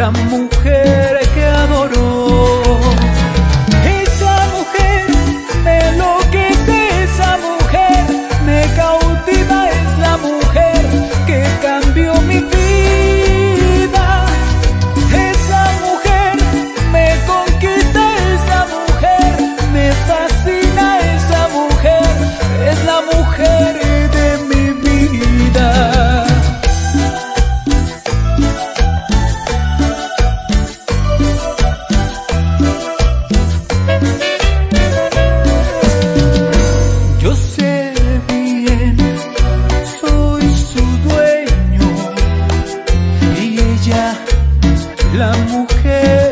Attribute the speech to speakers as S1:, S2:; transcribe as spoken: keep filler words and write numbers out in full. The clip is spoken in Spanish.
S1: la mujer que adoró. Esa mujer me enloquece, esa mujer me cautiva, es la mujer que cambió mi vida. Esa mujer me conquista, esa mujer me fascina, esa mujer es la mujer de mi vida. Yo sé bien, soy su dueño y ella la mujer